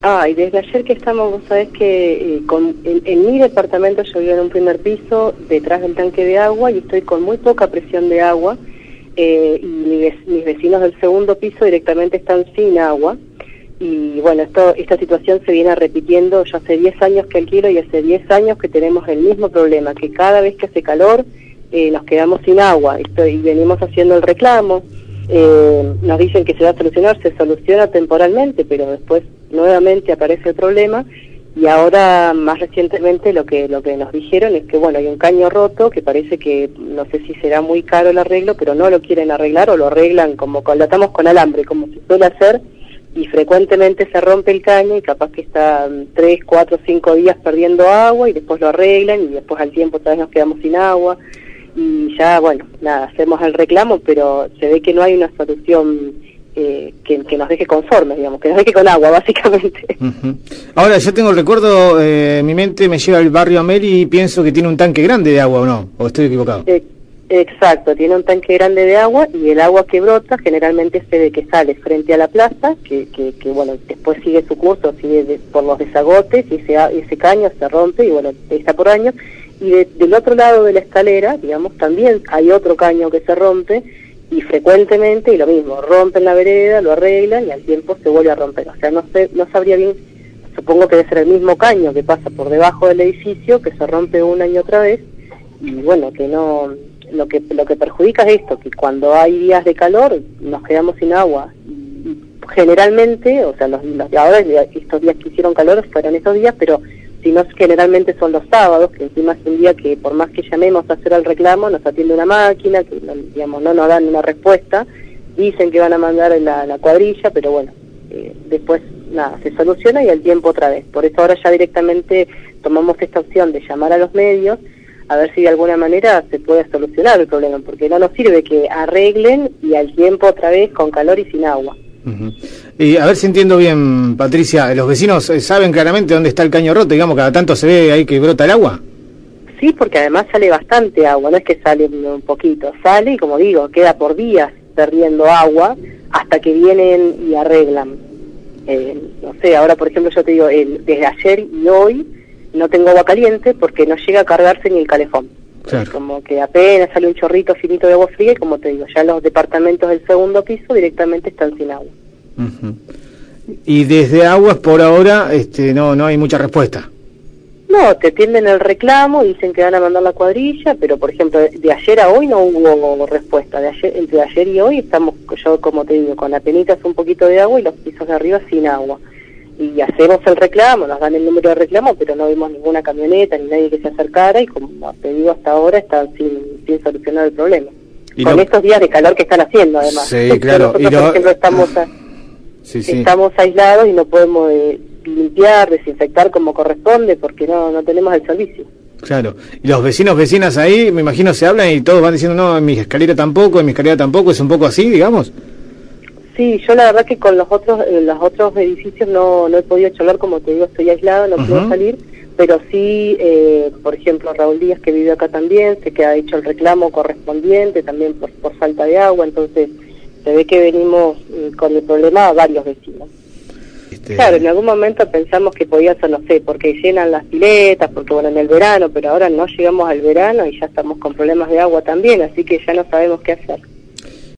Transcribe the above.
Y desde ayer que estamos, vos sabés que en mi departamento yo vivo en un primer piso, detrás del tanque de agua, y estoy con muy poca presión de agua, y mis vecinos del segundo piso directamente están sin agua. Y bueno, esta situación se viene repitiendo. Yo hace 10 años que alquilo y hace 10 años que tenemos el mismo problema, que cada vez que hace calor nos quedamos sin agua, y venimos haciendo el reclamo. Nos dicen que se va a solucionar, se soluciona temporalmente, pero después nuevamente aparece el problema. Y ahora, más recientemente, lo que nos dijeron es que, bueno, hay un caño roto, que parece que, no sé si será muy caro el arreglo, pero no lo quieren arreglar, o lo arreglan lo atamos con alambre, como se suele hacer, y frecuentemente se rompe el caño, y capaz que está 3, 4, 5 días perdiendo agua, y después lo arreglan, y después al tiempo otra vez nos quedamos sin agua, y ya, bueno, nada, hacemos el reclamo, pero se ve que no hay una solución que nos deje conformes, digamos, que nos deje con agua, básicamente. Uh-huh. Ahora, yo tengo el recuerdo, mi mente me lleva al barrio Ameli y pienso que tiene un tanque grande de agua, ¿o no? ¿O estoy equivocado? Exacto, tiene un tanque grande de agua, y el agua que brota generalmente se ve que sale frente a la plaza, que bueno, después sigue su curso, sigue por los desagotes, y ese caño se rompe, y bueno, está por años, y del otro lado de la escalera, digamos, también hay otro caño que se rompe, y frecuentemente, y lo mismo, rompen la vereda, lo arreglan, y al tiempo se vuelve a romper. O sea, no sabría bien, supongo que debe ser el mismo caño que pasa por debajo del edificio, que se rompe una y otra vez, y bueno, que no, lo que perjudica es esto, que cuando hay días de calor nos quedamos sin agua, y generalmente, o sea, ahora estos días que hicieron calor fueron esos días, pero si no, generalmente son los sábados, que encima es un día que por más que llamemos a hacer el reclamo, nos atiende una máquina, que digamos no nos dan una respuesta, dicen que van a mandar la cuadrilla, pero bueno, después nada, se soluciona y al tiempo otra vez. Por eso ahora ya directamente tomamos esta opción de llamar a los medios, a ver si de alguna manera se puede solucionar el problema, porque no nos sirve que arreglen y al tiempo otra vez con calor y sin agua. Uh-huh. Y a ver si entiendo bien, Patricia, ¿los vecinos saben claramente dónde está el caño roto? Digamos, cada tanto se ve ahí que brota el agua. Sí, porque además sale bastante agua, no es que sale un poquito, sale y como digo, queda por días perdiendo agua hasta que vienen y arreglan. No sé, ahora por ejemplo yo te digo, desde ayer y hoy no tengo agua caliente porque no llega a cargarse ni el calefón. Claro. Como que apenas sale un chorrito finito de agua fría, y como te digo, ya los departamentos del segundo piso directamente están sin agua. Uh-huh. Y desde Aguas por ahora no hay mucha respuesta. No, te atienden el reclamo, dicen que van a mandar la cuadrilla, pero por ejemplo de ayer a hoy no hubo respuesta. Entre ayer y hoy estamos, yo como te digo, con apenitas un poquito de agua y los pisos de arriba sin agua. Y hacemos el reclamo, nos dan el número de reclamo, pero no vimos ninguna camioneta ni nadie que se acercara, y como te digo, hasta ahora están sin solucionar el problema. Con estos días de calor que están haciendo, además. Sí, claro. Nosotros, por ejemplo, estamos aislados y no podemos limpiar, desinfectar como corresponde, porque no tenemos el servicio. Claro. Y los vecinas ahí, me imagino, se hablan y todos van diciendo, no, en mi escalera tampoco, es un poco así, digamos. Sí, yo la verdad que con los otros edificios no he podido charlar, como te digo, estoy aislada, no puedo salir, pero sí, por ejemplo, Raúl Díaz, que vive acá también, sé que ha hecho el reclamo correspondiente, también por falta de agua, entonces se ve que venimos con el problema a varios vecinos. Claro, en algún momento pensamos que podía ser, no sé, porque llenan las piletas, porque bueno, en el verano, pero ahora no llegamos al verano y ya estamos con problemas de agua también, así que ya no sabemos qué hacer.